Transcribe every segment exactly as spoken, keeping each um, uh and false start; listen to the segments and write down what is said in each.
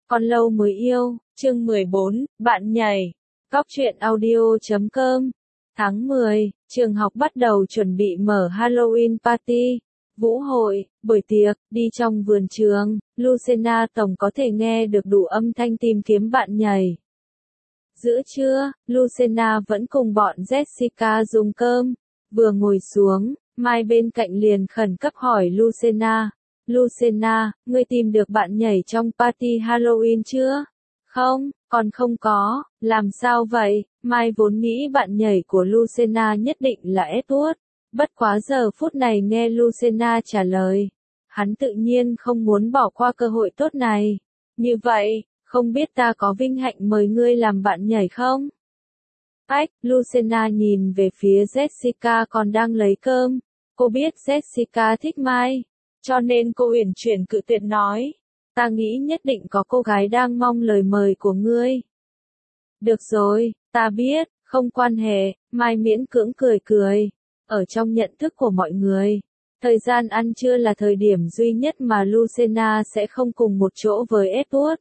Còn lâu mới yêu, chương mười bốn, bạn nhảy. Cóc truyện audio chấm com. Tháng mười, trường học bắt đầu chuẩn bị mở Halloween party, vũ hội, buổi tiệc, đi trong vườn trường, Lucena tổng có thể nghe được đủ âm thanh tìm kiếm bạn nhảy. Giữa trưa, Lucena vẫn cùng bọn Jessica dùng cơm, vừa ngồi xuống, Mai bên cạnh liền khẩn cấp hỏi Lucena. Lucena, ngươi tìm được bạn nhảy trong party Halloween chưa? Không, còn không có, làm sao vậy? Mai vốn nghĩ bạn nhảy của Lucena nhất định là Edward. Bất quá giờ phút này nghe Lucena trả lời. Hắn tự nhiên không muốn bỏ qua cơ hội tốt này. Như vậy, không biết ta có vinh hạnh mời ngươi làm bạn nhảy không? Ách, Lucena nhìn về phía Jessica còn đang lấy cơm. Cô biết Jessica thích Mai. Cho nên cô uyển chuyển cự tuyệt nói, ta nghĩ nhất định có cô gái đang mong lời mời của ngươi. Được rồi, ta biết, không quan hệ, Mai miễn cưỡng cười cười. Ở trong nhận thức của mọi người, thời gian ăn trưa là thời điểm duy nhất mà Lucena sẽ không cùng một chỗ với Edward.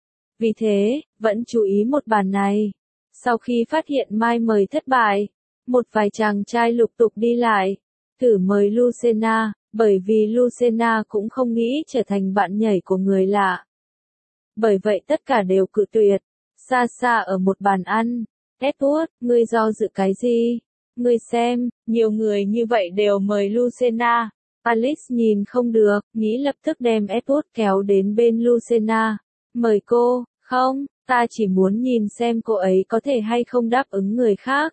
Vì thế, vẫn chú ý một bàn này. Sau khi phát hiện Mai mời thất bại, một vài chàng trai lục tục đi lại, thử mời Lucena. Bởi vì Lucena cũng không nghĩ trở thành bạn nhảy của người lạ. Bởi vậy tất cả đều cự tuyệt. Xa xa ở một bàn ăn. Edward, ngươi do dự cái gì? Ngươi xem, nhiều người như vậy đều mời Lucena. Alice nhìn không được, nghĩ lập tức đem Edward kéo đến bên Lucena. Mời cô, không, ta chỉ muốn nhìn xem cô ấy có thể hay không đáp ứng người khác.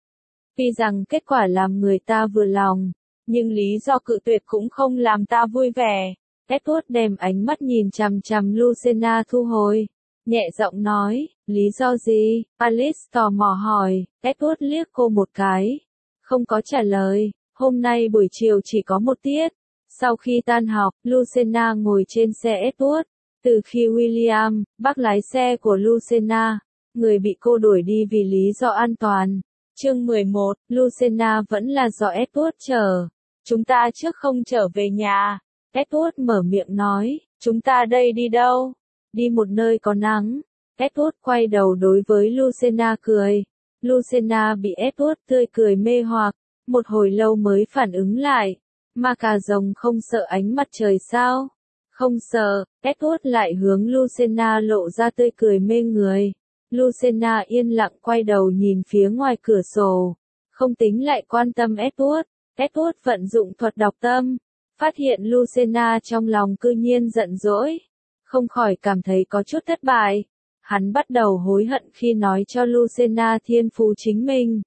Tuy rằng kết quả làm người ta vừa lòng. Nhưng lý do cự tuyệt cũng không làm ta vui vẻ. Edward đem ánh mắt nhìn chằm chằm Lucena thu hồi. Nhẹ giọng nói, lý do gì? Alice tò mò hỏi. Edward liếc cô một cái. Không có trả lời. Hôm nay buổi chiều chỉ có một tiết. Sau khi tan học, Lucena ngồi trên xe Edward. Từ khi William, bác lái xe của Lucena, người bị cô đuổi đi vì lý do an toàn. Chương mười một, Lucena vẫn là do Edward chở. Chúng ta trước không trở về nhà. Edward mở miệng nói, chúng ta đây đi đâu? Đi một nơi có nắng. Edward quay đầu đối với Lucena cười. Lucena bị Edward tươi cười mê hoặc, một hồi lâu mới phản ứng lại. Ma cà rồng không sợ ánh mặt trời sao? Không sợ, Edward lại hướng Lucena lộ ra tươi cười mê người. Lucena yên lặng quay đầu nhìn phía ngoài cửa sổ. Không tính lại quan tâm Edward. Edward vận dụng thuật đọc tâm, phát hiện Lucena trong lòng cư nhiên giận dỗi, không khỏi cảm thấy có chút thất bại. Hắn bắt đầu hối hận khi nói cho Lucena thiên phú chính mình.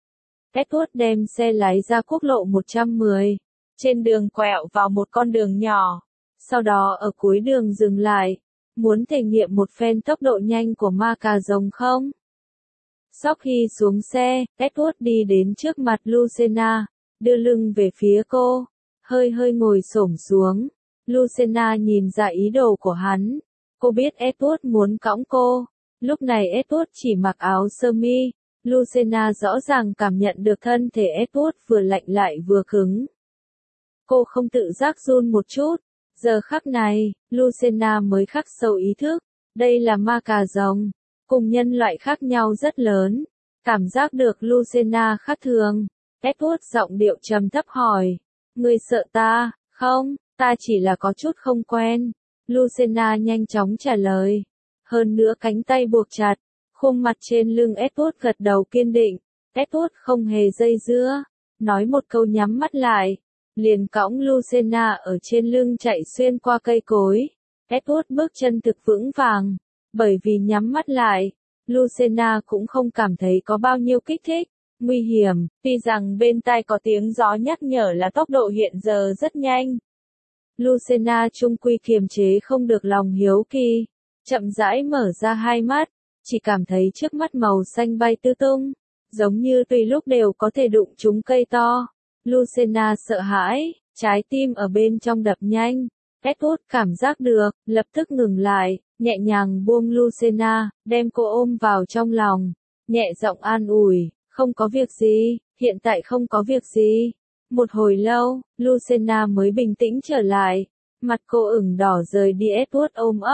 Edward đem xe lái ra quốc lộ một trăm mười, trên đường quẹo vào một con đường nhỏ, sau đó ở cuối đường dừng lại, muốn thể nghiệm một phen tốc độ nhanh của ma cà rồng không? Sau khi xuống xe, Edward đi đến trước mặt Lucena. Đưa lưng về phía cô, hơi hơi ngồi xổm xuống. Lucena nhìn ra ý đồ của hắn. Cô biết Edward muốn cõng cô. Lúc này Edward chỉ mặc áo sơ mi. Lucena rõ ràng cảm nhận được thân thể Edward vừa lạnh lại vừa cứng. Cô không tự giác run một chút. Giờ khắc này, Lucena mới khắc sâu ý thức. Đây là ma cà rồng. Cùng nhân loại khác nhau rất lớn. Cảm giác được Lucena khác thường. Edward giọng điệu trầm thấp hỏi. Ngươi sợ ta, không, ta chỉ là có chút không quen. Lucena nhanh chóng trả lời. Hơn nữa cánh tay buộc chặt, khuôn mặt trên lưng Edward gật đầu kiên định. Edward không hề dây dưa, nói một câu nhắm mắt lại. Liền cõng Lucena ở trên lưng chạy xuyên qua cây cối. Edward bước chân thực vững vàng, bởi vì nhắm mắt lại. Lucena cũng không cảm thấy có bao nhiêu kích thích. Nguy hiểm, tuy rằng bên tai có tiếng gió nhắc nhở là tốc độ hiện giờ rất nhanh. Lucena chung quy kiềm chế không được lòng hiếu kỳ, chậm rãi mở ra hai mắt, chỉ cảm thấy trước mắt màu xanh bay tứ tung, giống như tùy lúc đều có thể đụng trúng cây to. Lucena sợ hãi, trái tim ở bên trong đập nhanh. Edward cảm giác được, lập tức ngừng lại, nhẹ nhàng buông Lucena, đem cô ôm vào trong lòng, nhẹ giọng an ủi. Không có việc gì, hiện tại không có việc gì. Một hồi lâu, Lucena mới bình tĩnh trở lại. Mặt cô ửng đỏ rời đi Edward ôm ấp.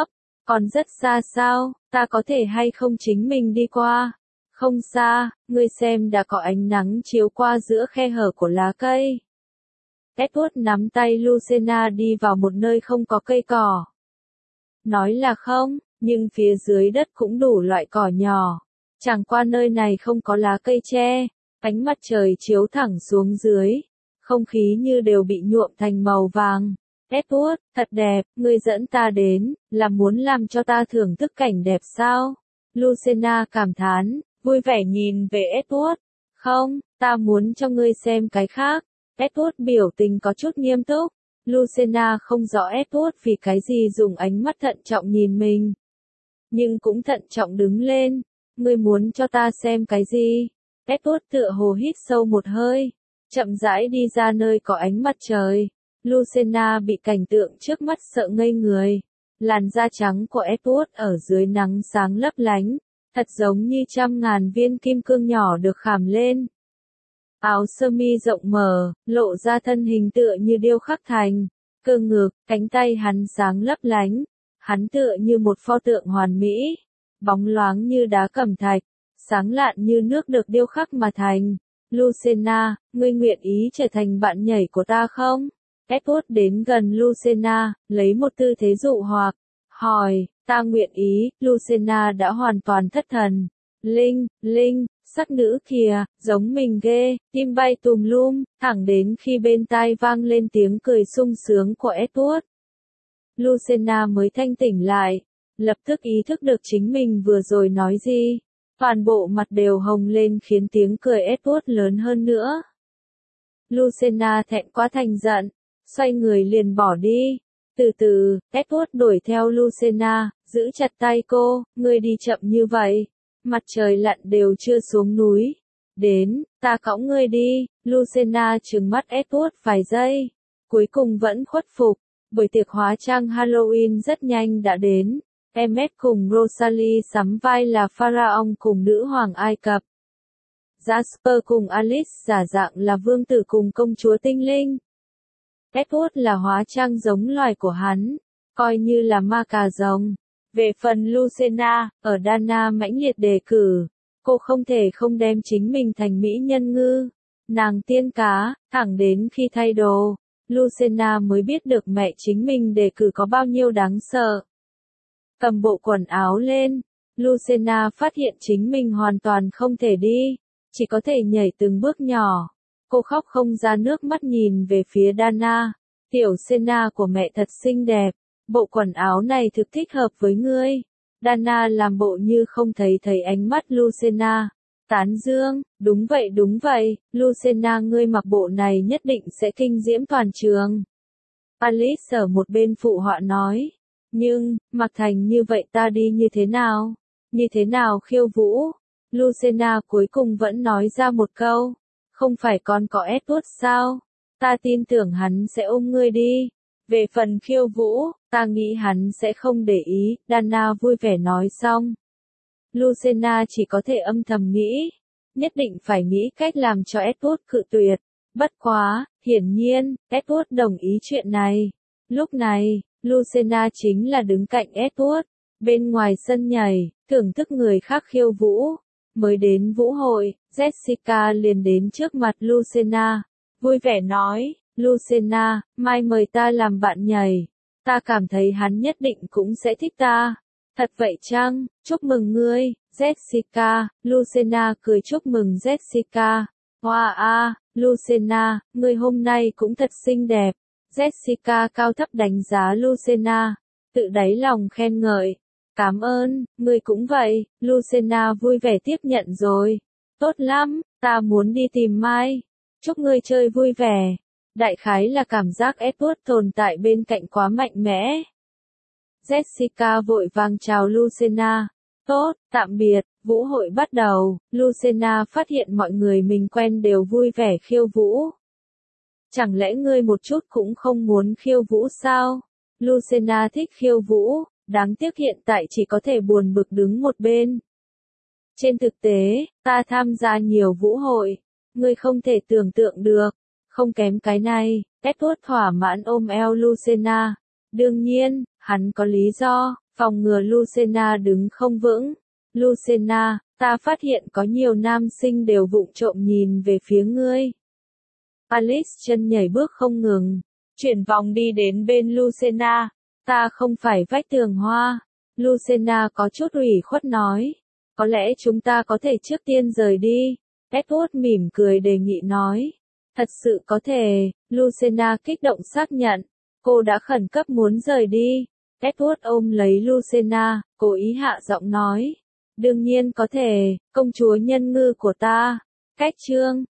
Còn rất xa sao, ta có thể hay không chính mình đi qua? Không xa, ngươi xem đã có ánh nắng chiếu qua giữa khe hở của lá cây. Edward nắm tay Lucena đi vào một nơi không có cây cỏ. Nói là không, nhưng phía dưới đất cũng đủ loại cỏ nhỏ. Chẳng qua nơi này không có lá cây che, ánh mặt trời chiếu thẳng xuống dưới. Không khí như đều bị nhuộm thành màu vàng. Edward, thật đẹp, ngươi dẫn ta đến, là muốn làm cho ta thưởng thức cảnh đẹp sao? Lucena cảm thán, vui vẻ nhìn về Edward. Không, ta muốn cho ngươi xem cái khác. Edward biểu tình có chút nghiêm túc. Lucena không rõ Edward vì cái gì dùng ánh mắt thận trọng nhìn mình. Nhưng cũng thận trọng đứng lên. Ngươi muốn cho ta xem cái gì? Edward tựa hồ hít sâu một hơi. Chậm rãi đi ra nơi có ánh mặt trời. Lucena bị cảnh tượng trước mắt sợ ngây người. Làn da trắng của Edward ở dưới nắng sáng lấp lánh. Thật giống như trăm ngàn viên kim cương nhỏ được khảm lên. Áo sơ mi rộng mở, lộ ra thân hình tựa như điêu khắc thành. Cơ ngực, cánh tay hắn sáng lấp lánh. Hắn tựa như một pho tượng hoàn mỹ. Bóng loáng như đá cẩm thạch. Sáng lạn như nước được điêu khắc mà thành. Lucena, ngươi nguyện ý trở thành bạn nhảy của ta không? Edward đến gần Lucena, lấy một tư thế dụ hoặc. Hỏi, ta nguyện ý, Lucena đã hoàn toàn thất thần. Linh, Linh, sắc nữ kìa, giống mình ghê, tim bay tùm lum, thẳng đến khi bên tai vang lên tiếng cười sung sướng của Edward. Lucena mới thanh tỉnh lại, lập tức ý thức được chính mình vừa rồi nói gì. Toàn bộ mặt đều hồng lên khiến tiếng cười Edward lớn hơn nữa. Lucena thẹn quá thành giận, xoay người liền bỏ đi. Từ từ, Edward đuổi theo Lucena, giữ chặt tay cô, ngươi đi chậm như vậy. Mặt trời lặn đều chưa xuống núi. Đến, ta cõng ngươi đi. Lucena trừng mắt Edward vài giây. Cuối cùng vẫn khuất phục. Buổi tiệc hóa trang Halloween rất nhanh đã đến. Emmet cùng Rosalie sắm vai là Pharaoh cùng nữ hoàng Ai Cập. Jasper cùng Alice giả dạng là vương tử cùng công chúa tinh linh. Edward là hóa trang giống loài của hắn, coi như là ma cà rồng. Về phần Lucena, ở Dana mãnh liệt đề cử, cô không thể không đem chính mình thành mỹ nhân ngư. Nàng tiên cá, thẳng đến khi thay đồ, Lucena mới biết được mẹ chính mình đề cử có bao nhiêu đáng sợ. Cầm bộ quần áo lên, Lucena phát hiện chính mình hoàn toàn không thể đi, chỉ có thể nhảy từng bước nhỏ. Cô khóc không ra nước mắt nhìn về phía Dana. Tiểu Senna của mẹ thật xinh đẹp. Bộ quần áo này thực thích hợp với ngươi. Dana làm bộ như không thấy thấy ánh mắt Lucena. Tán dương, đúng vậy đúng vậy, Lucena ngươi mặc bộ này nhất định sẽ kinh diễm toàn trường. Alice ở một bên phụ họa nói. Nhưng, mặc thành như vậy ta đi như thế nào? Như thế nào khiêu vũ? Lucena cuối cùng vẫn nói ra một câu. Không phải con có Edward sao? Ta tin tưởng hắn sẽ ôm ngươi đi. Về phần khiêu vũ, ta nghĩ hắn sẽ không để ý, Dana vui vẻ nói xong. Lucena chỉ có thể âm thầm nghĩ. Nhất định phải nghĩ cách làm cho Edward cự tuyệt. Bất quá, hiển nhiên, Edward đồng ý chuyện này. Lúc này, Lucena chính là đứng cạnh Edward, bên ngoài sân nhảy, thưởng thức người khác khiêu vũ. Mới đến vũ hội, Jessica liền đến trước mặt Lucena, vui vẻ nói, Lucena, mai mời ta làm bạn nhảy, ta cảm thấy hắn nhất định cũng sẽ thích ta. Thật vậy chăng, chúc mừng ngươi, Jessica, Lucena cười chúc mừng Jessica. Hoa wow, a, Lucena, ngươi hôm nay cũng thật xinh đẹp. Jessica cao thấp đánh giá Lucena, tự đáy lòng khen ngợi. Cảm ơn, ngươi cũng vậy, Lucena vui vẻ tiếp nhận rồi. Tốt lắm, ta muốn đi tìm Mai. Chúc ngươi chơi vui vẻ. Đại khái là cảm giác Edward tồn tại bên cạnh quá mạnh mẽ. Jessica vội vàng chào Lucena. Tốt, tạm biệt, vũ hội bắt đầu. Lucena phát hiện mọi người mình quen đều vui vẻ khiêu vũ. Chẳng lẽ ngươi một chút cũng không muốn khiêu vũ sao? Lucena thích khiêu vũ. Đáng tiếc hiện tại chỉ có thể buồn bực đứng một bên. Trên thực tế, ta tham gia nhiều vũ hội. Ngươi không thể tưởng tượng được. Không kém cái này, Edward thỏa mãn ôm eo Lucena. Đương nhiên, hắn có lý do. phòng ngừa Lucena đứng không vững. Lucena, ta phát hiện có nhiều nam sinh đều vụng trộm nhìn về phía ngươi. Alice chân nhảy bước không ngừng, chuyển vòng đi đến bên Lucena. Ta không phải vách tường hoa. Lucena có chút ủy khuất nói. Có lẽ chúng ta có thể trước tiên rời đi. Edward mỉm cười đề nghị nói. Thật sự có thể, Lucena kích động xác nhận. Cô đã khẩn cấp muốn rời đi. Edward ôm lấy Lucena, cố ý hạ giọng nói. Đương nhiên có thể, công chúa nhân ngư của ta. Cách chương